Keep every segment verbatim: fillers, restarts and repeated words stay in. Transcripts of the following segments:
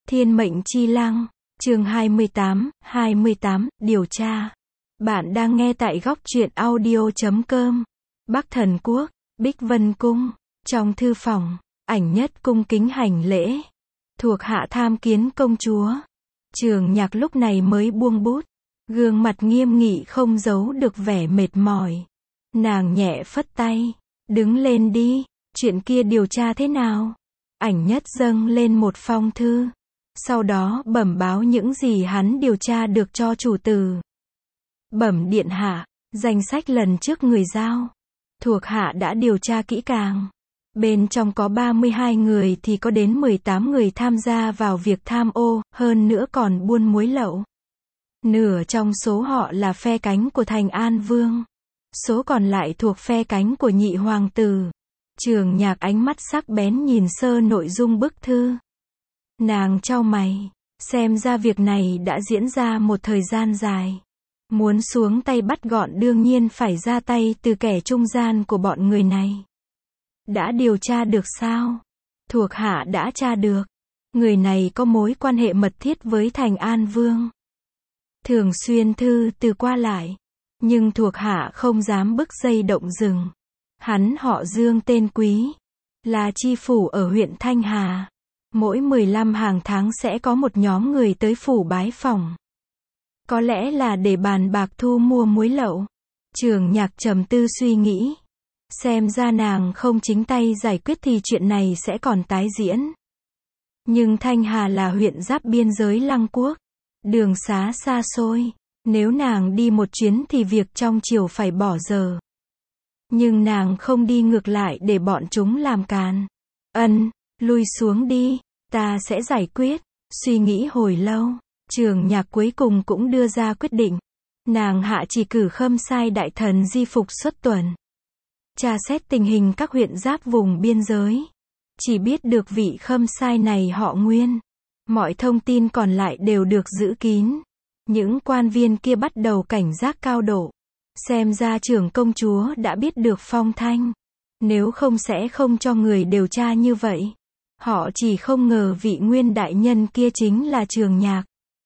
Thiên mệnh chi lăng, chương hai mươi tám, hai mươi tám, điều tra. Bạn đang nghe tại góc truyện audio chấm com. Bắc Thần Quốc, Bích Vân Cung, trong thư phòng, Ảnh Nhất cung kính hành lễ. Thuộc hạ tham kiến công chúa. Trường Nhạc lúc này mới buông bút, gương mặt nghiêm nghị không giấu được vẻ mệt mỏi. Nàng nhẹ phất tay, đứng lên đi, chuyện kia điều tra thế nào? Ảnh Nhất dâng lên một phong thư, sau đó bẩm báo những gì hắn điều tra được cho chủ tử. Bẩm điện hạ, danh sách lần trước người giao, thuộc hạ đã điều tra kỹ càng. Bên trong có ba mươi hai người thì có đến mười tám người tham gia vào việc tham ô, hơn nữa còn buôn muối lậu. Nửa trong số họ là phe cánh của Thành An Vương, số còn lại thuộc phe cánh của nhị hoàng tử. Trường Nhạc ánh mắt sắc bén nhìn sơ nội dung bức thư. Nàng chau mày, xem ra việc này đã diễn ra một thời gian dài. Muốn xuống tay bắt gọn đương nhiên phải ra tay từ kẻ trung gian của bọn người này. Đã điều tra được sao? Thuộc hạ đã tra được. Người này có mối quan hệ mật thiết với Thành An Vương. Thường xuyên thư từ qua lại. Nhưng thuộc hạ không dám bức dây động rừng. Hắn họ Dương tên Quý, là chi phủ ở huyện Thanh Hà. Mỗi mười lăm hàng tháng sẽ có một nhóm người tới phủ bái phỏng. Có lẽ là để bàn bạc thu mua muối lậu. Trường Nhạc trầm tư suy nghĩ. Xem ra nàng không chính tay giải quyết thì chuyện này sẽ còn tái diễn. Nhưng Thanh Hà là huyện giáp biên giới Lăng Quốc. Đường xá xa xôi. Nếu nàng đi một chuyến thì việc trong triều phải bỏ giờ. Nhưng nàng không đi ngược lại để bọn chúng làm càn. Ân, lui xuống đi, ta sẽ giải quyết. Suy nghĩ hồi lâu, Trường Nhạc cuối cùng cũng đưa ra quyết định. Nàng hạ chỉ cử Khâm Sai đại thần di phục xuất tuần, tra xét tình hình các huyện giáp vùng biên giới. Chỉ biết được vị Khâm Sai này họ Nguyên. Mọi thông tin còn lại đều được giữ kín. Những quan viên kia bắt đầu cảnh giác cao độ. Xem ra trưởng công chúa đã biết được phong thanh. Nếu không sẽ không cho người điều tra như vậy. Họ chỉ không ngờ vị Nguyên đại nhân kia chính là Trường Nhạc.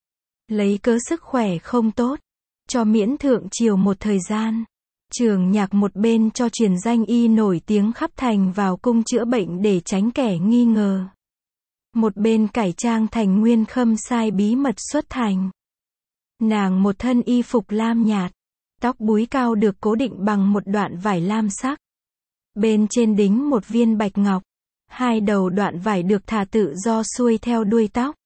Lấy cớ sức khỏe không tốt, cho miễn thượng triều một thời gian. Trường Nhạc một bên cho truyền danh y nổi tiếng khắp thành vào cung chữa bệnh để tránh kẻ nghi ngờ. Một bên cải trang thành Nguyên Khâm Sai bí mật xuất thành. Nàng một thân y phục lam nhạt, tóc búi cao được cố định bằng một đoạn vải lam sắc. Bên trên đính một viên bạch ngọc. Hai đầu đoạn vải được thả tự do xuôi theo đuôi tóc.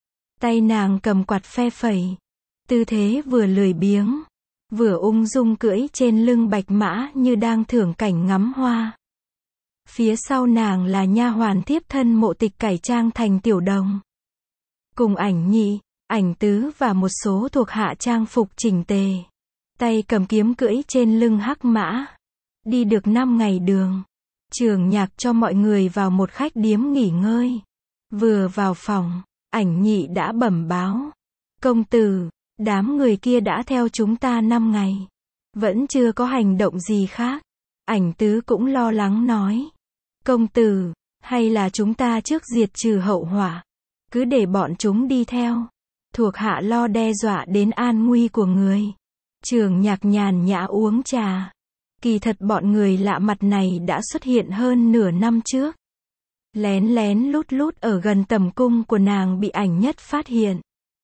Tay nàng cầm quạt phe phẩy. Tư thế vừa lười biếng, vừa ung dung cưỡi trên lưng bạch mã như đang thưởng cảnh ngắm hoa. Phía sau nàng là nha hoàn thiếp thân Mộ Tịch cải trang thành tiểu đồng. Cùng Ảnh Nhị, Ảnh Tứ và một số thuộc hạ trang phục chỉnh tề. Tay cầm kiếm cưỡi trên lưng hắc mã. Đi được năm ngày đường. Trường Nhạc cho mọi người vào một khách điếm nghỉ ngơi. Vừa vào phòng, Ảnh Nhị đã bẩm báo. Công tử, đám người kia đã theo chúng ta năm ngày. Vẫn chưa có hành động gì khác. Ảnh Tứ cũng lo lắng nói. Công tử, hay là chúng ta trước diệt trừ hậu họa. Cứ để bọn chúng đi theo. Thuộc hạ lo đe dọa đến an nguy của người. Trường Nhạc nhàn nhã uống trà. Kỳ thật bọn người lạ mặt này đã xuất hiện hơn nửa năm trước. Lén lén lút lút ở gần tầm cung của nàng bị Ảnh Nhất phát hiện.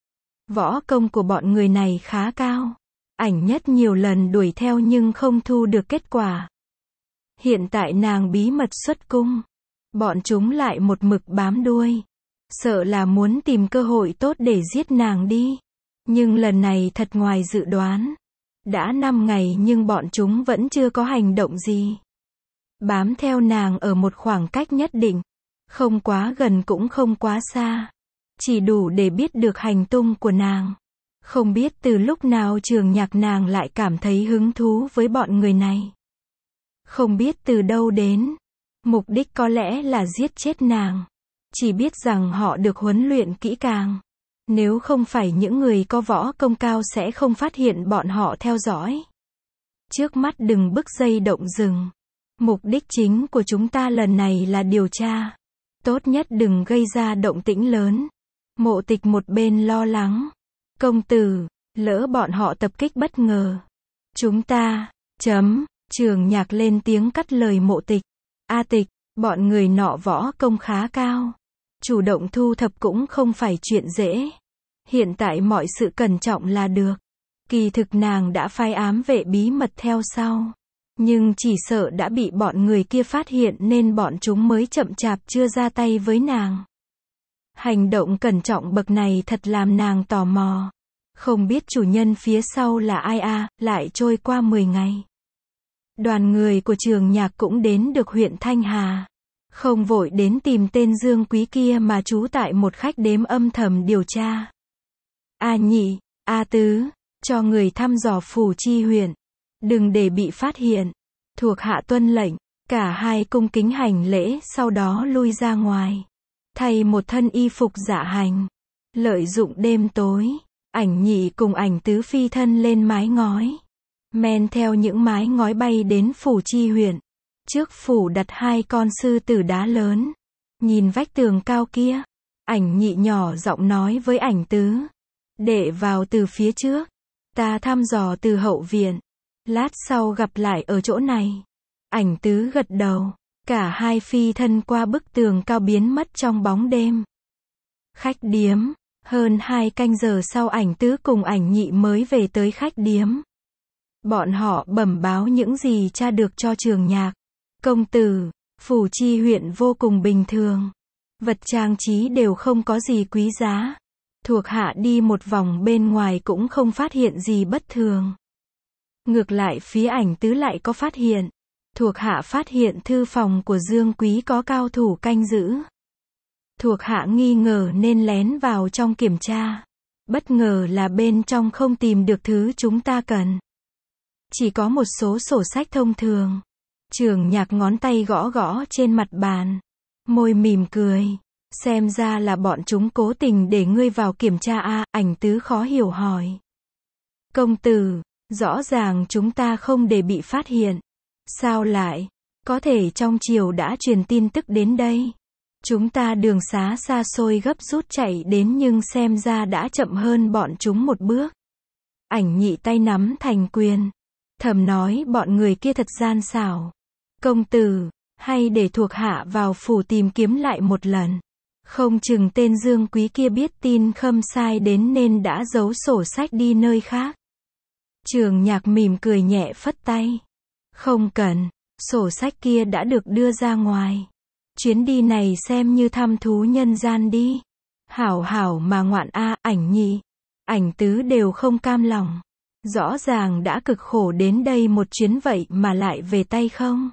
Võ công của bọn người này khá cao. Ảnh Nhất nhiều lần đuổi theo nhưng không thu được kết quả. Hiện tại nàng bí mật xuất cung. Bọn chúng lại một mực bám đuôi. Sợ là muốn tìm cơ hội tốt để giết nàng đi. Nhưng lần này thật ngoài dự đoán. Đã năm ngày nhưng bọn chúng vẫn chưa có hành động gì. Bám theo nàng ở một khoảng cách nhất định. Không quá gần cũng không quá xa. Chỉ đủ để biết được hành tung của nàng. Không biết từ lúc nào Trường Nhạc nàng lại cảm thấy hứng thú với bọn người này. Không biết từ đâu đến. Mục đích có lẽ là giết chết nàng. Chỉ biết rằng họ được huấn luyện kỹ càng. Nếu không phải những người có võ công cao sẽ không phát hiện bọn họ theo dõi. Trước mắt đừng bức dây động rừng. Mục đích chính của chúng ta lần này là điều tra. Tốt nhất đừng gây ra động tĩnh lớn. Mộ Tịch một bên lo lắng. Công tử, lỡ bọn họ tập kích bất ngờ. Chúng ta, chấm, Trường Nhạc lên tiếng cắt lời Mộ Tịch. A Tịch, bọn người nọ võ công khá cao. Chủ động thu thập cũng không phải chuyện dễ. Hiện tại mọi sự cẩn trọng là được. Kỳ thực nàng đã phái ám vệ bí mật theo sau. Nhưng chỉ sợ đã bị bọn người kia phát hiện nên bọn chúng mới chậm chạp chưa ra tay với nàng. Hành động cẩn trọng bậc này thật làm nàng tò mò. Không biết chủ nhân phía sau là ai a, à, lại trôi qua mười ngày. Đoàn người của Trường Nhạc cũng đến được huyện Thanh Hà. Không vội đến tìm tên Dương Quý kia mà trú tại một khách điếm âm thầm điều tra. A Nhị, A Tứ, cho người thăm dò Phủ Chi huyện. Đừng để bị phát hiện. Thuộc hạ tuân lệnh. Cả hai cung kính hành lễ sau đó lui ra ngoài. Thay một thân y phục dạ hành. Lợi dụng đêm tối, Ảnh Nhị cùng Ảnh Tứ phi thân lên mái ngói. Men theo những mái ngói bay đến Phủ Chi huyện. Trước phủ đặt hai con sư tử đá lớn. Nhìn vách tường cao kia, Ảnh Nhị nhỏ giọng nói với Ảnh Tứ. Đệ vào từ phía trước. Ta thăm dò từ hậu viện. Lát sau gặp lại ở chỗ này. Ảnh Tứ gật đầu. Cả hai phi thân qua bức tường cao biến mất trong bóng đêm. Khách điếm. Hơn hai canh giờ sau Ảnh Tứ cùng Ảnh Nhị mới về tới khách điếm. Bọn họ bẩm báo những gì tra được cho Trường Nhạc. Công tử, Phủ Chi huyện vô cùng bình thường. Vật trang trí đều không có gì quý giá. Thuộc hạ đi một vòng bên ngoài cũng không phát hiện gì bất thường. Ngược lại phía Ảnh Tứ lại có phát hiện. Thuộc hạ phát hiện thư phòng của Dương Quý có cao thủ canh giữ. Thuộc hạ nghi ngờ nên lén vào trong kiểm tra. Bất ngờ là bên trong không tìm được thứ chúng ta cần. Chỉ có một số sổ sách thông thường. Trường Nhạc ngón tay gõ gõ trên mặt bàn. Môi mỉm cười. Xem ra là bọn chúng cố tình để ngươi vào kiểm tra a, à, Ảnh Tứ khó hiểu hỏi. Công tử, rõ ràng chúng ta không để bị phát hiện. Sao lại? Có thể trong triều đã truyền tin tức đến đây. Chúng ta đường xá xa xôi gấp rút chạy đến nhưng xem ra đã chậm hơn bọn chúng một bước. Ảnh Nhị tay nắm thành quyền. Thầm nói bọn người kia thật gian xảo. Công tử, hay để thuộc hạ vào phủ tìm kiếm lại một lần. Không chừng tên Dương Quý kia biết tin Khâm Sai đến nên đã giấu sổ sách đi nơi khác. Trường Nhạc mỉm cười nhẹ phất tay. Không cần, sổ sách kia đã được đưa ra ngoài. Chuyến đi này xem như thăm thú nhân gian đi. Hảo hảo mà ngoạn a, à, Ảnh Nhị, Ảnh Tứ đều không cam lòng. Rõ ràng đã cực khổ đến đây một chuyến vậy mà lại về tay không.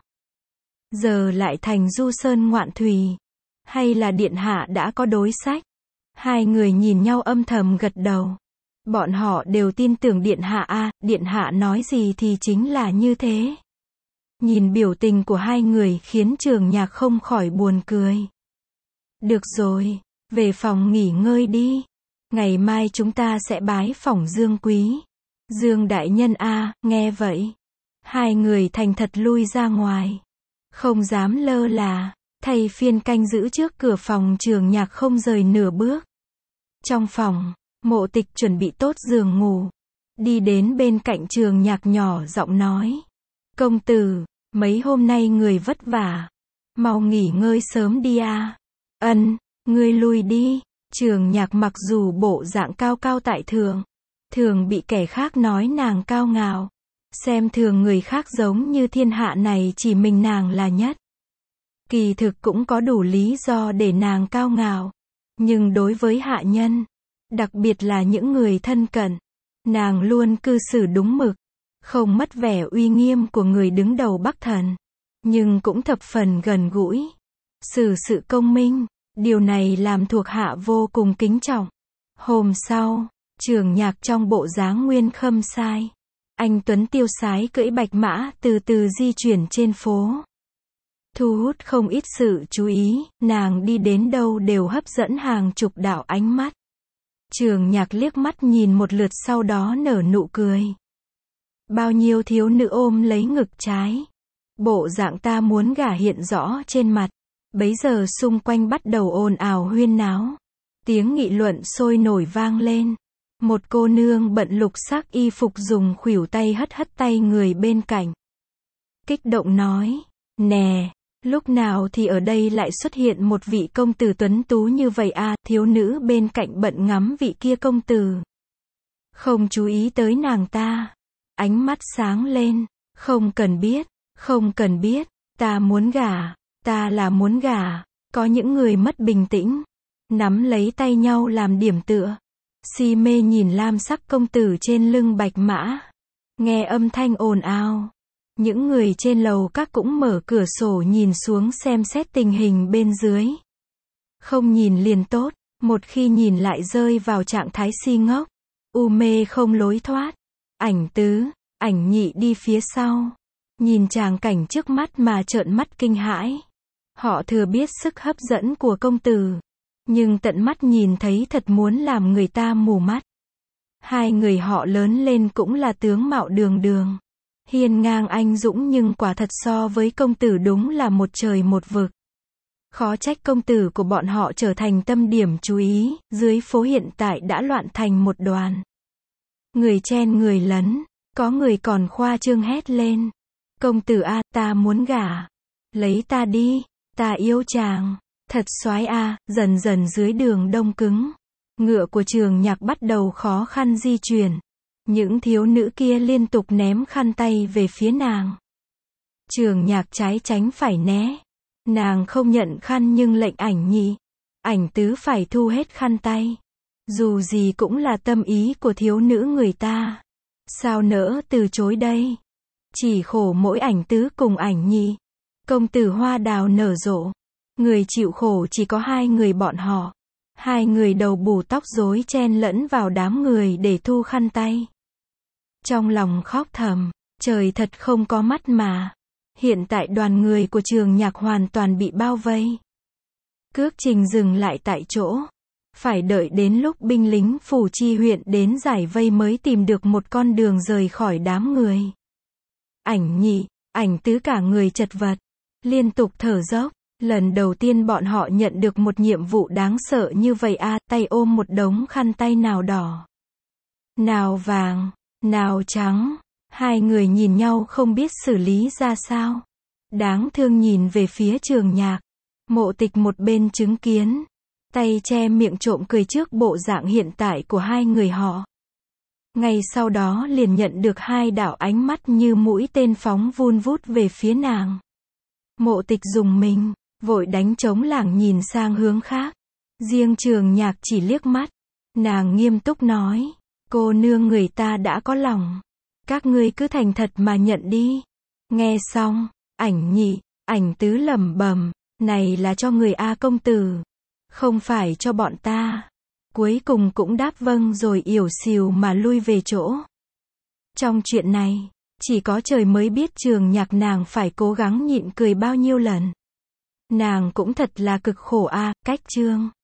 Giờ lại thành du sơn ngoạn thùy. Hay là điện hạ đã có đối sách? Hai người nhìn nhau âm thầm gật đầu. Bọn họ đều tin tưởng điện hạ a, à, điện hạ nói gì thì chính là như thế. Nhìn biểu tình của hai người khiến Trường Nhạc không khỏi buồn cười. Được rồi, về phòng nghỉ ngơi đi. Ngày mai chúng ta sẽ bái phỏng Dương Quý. Dương đại nhân a, à, nghe vậy. Hai người thành thật lui ra ngoài. Không dám lơ là, thay phiên canh giữ trước cửa phòng. Trường Nhạc không rời nửa bước. Trong phòng, Mộ Tịch chuẩn bị tốt giường ngủ. Đi đến bên cạnh Trường Nhạc nhỏ giọng nói. Công tử, mấy hôm nay người vất vả. Mau nghỉ ngơi sớm đi a. À. Ân, ngươi lui đi. Trường Nhạc mặc dù bộ dạng cao cao tại thượng, thường bị kẻ khác nói nàng cao ngạo. Xem thường người khác giống như thiên hạ này chỉ mình nàng là nhất. Kỳ thực cũng có đủ lý do để nàng cao ngạo. Nhưng đối với hạ nhân, đặc biệt là những người thân cận, nàng luôn cư xử đúng mực. Không mất vẻ uy nghiêm của người đứng đầu Bắc Thần. Nhưng cũng thập phần gần gũi. Xử sự công minh. Điều này làm thuộc hạ vô cùng kính trọng. Hôm sau, Trường Nhạc trong bộ dáng nguyên Khâm Sai. Anh tuấn tiêu sái cưỡi bạch mã từ từ di chuyển trên phố. Thu hút không ít sự chú ý, nàng đi đến đâu đều hấp dẫn hàng chục đạo ánh mắt. Trường Nhạc liếc mắt nhìn một lượt sau đó nở nụ cười. Bao nhiêu thiếu nữ ôm lấy ngực trái. Bộ dạng ta muốn gả hiện rõ trên mặt. Bấy giờ xung quanh bắt đầu ồn ào huyên náo. Tiếng nghị luận sôi nổi vang lên. Một cô nương bận lục sắc y phục dùng khuỷu tay hất hất tay người bên cạnh. Kích động nói, nè, lúc nào thì ở đây lại xuất hiện một vị công tử tuấn tú như vậy à, thiếu nữ bên cạnh bận ngắm vị kia công tử. Không chú ý tới nàng ta. Ánh mắt sáng lên, không cần biết, không cần biết, ta muốn gả, ta là muốn gả. Có những người mất bình tĩnh, nắm lấy tay nhau làm điểm tựa. Si mê nhìn lam sắc công tử trên lưng bạch mã. Nghe âm thanh ồn ào. Những người trên lầu các cũng mở cửa sổ nhìn xuống xem xét tình hình bên dưới. Không nhìn liền tốt, một khi nhìn lại rơi vào trạng thái si ngốc. U mê không lối thoát. Ảnh tứ, ảnh nhị đi phía sau. Nhìn tràng cảnh trước mắt mà trợn mắt kinh hãi. Họ thừa biết sức hấp dẫn của công tử. Nhưng tận mắt nhìn thấy thật muốn làm người ta mù mắt. Hai người họ lớn lên cũng là tướng mạo đường đường. Hiên ngang anh dũng nhưng quả thật so với công tử đúng là một trời một vực. Khó trách công tử của bọn họ trở thành tâm điểm chú ý, dưới phố hiện tại đã loạn thành một đoàn. Người chen người lấn, có người còn khoa trương hét lên. Công tử a, ta muốn gả. Lấy ta đi, ta yêu chàng. Thật soái a, dần dần dưới đường đông cứng. Ngựa của Trường Nhạc bắt đầu khó khăn di chuyển. Những thiếu nữ kia liên tục ném khăn tay về phía nàng. Trường Nhạc trái tránh phải né. Nàng không nhận khăn nhưng lệnh ảnh nhị, ảnh tứ phải thu hết khăn tay. Dù gì cũng là tâm ý của thiếu nữ người ta. Sao nỡ từ chối đây? Chỉ khổ mỗi ảnh tứ cùng ảnh nhị. Công tử hoa đào nở rộ. Người chịu khổ chỉ có hai người bọn họ. Hai người đầu bù tóc rối chen lẫn vào đám người để thu khăn tay. Trong lòng khóc thầm, trời thật không có mắt mà. Hiện tại đoàn người của Trường Nhạc hoàn toàn bị bao vây. Cước trình dừng lại tại chỗ. Phải đợi đến lúc binh lính phủ chi huyện đến giải vây mới tìm được một con đường rời khỏi đám người. Ảnh nhị, ảnh tứ cả người chật vật. Liên tục thở dốc. Lần đầu tiên bọn họ nhận được một nhiệm vụ đáng sợ như vậy a, tay ôm một đống khăn tay nào đỏ, nào vàng, nào trắng. Hai người nhìn nhau không biết xử lý ra sao. Đáng thương nhìn về phía Trường Nhạc. Mộ Tịch một bên chứng kiến. Tay che miệng trộm cười trước bộ dạng hiện tại của hai người họ. Ngay sau đó liền nhận được hai đạo ánh mắt như mũi tên phóng vun vút về phía nàng. Mộ Tịch dùng mình, vội đánh trống lảng nhìn sang hướng khác. Riêng Trường Nhạc chỉ liếc mắt. Nàng nghiêm túc nói. Cô nương người ta đã có lòng. Các ngươi cứ thành thật mà nhận đi. Nghe xong, ảnh nhị, ảnh tứ lẩm bẩm. Này là cho người A công tử. Không phải cho bọn ta. Cuối cùng cũng đáp vâng rồi yểu xìu mà lui về chỗ. Trong chuyện này, chỉ có trời mới biết Trường Nhạc nàng phải cố gắng nhịn cười bao nhiêu lần. Nàng cũng thật là cực khổ a, cách chương.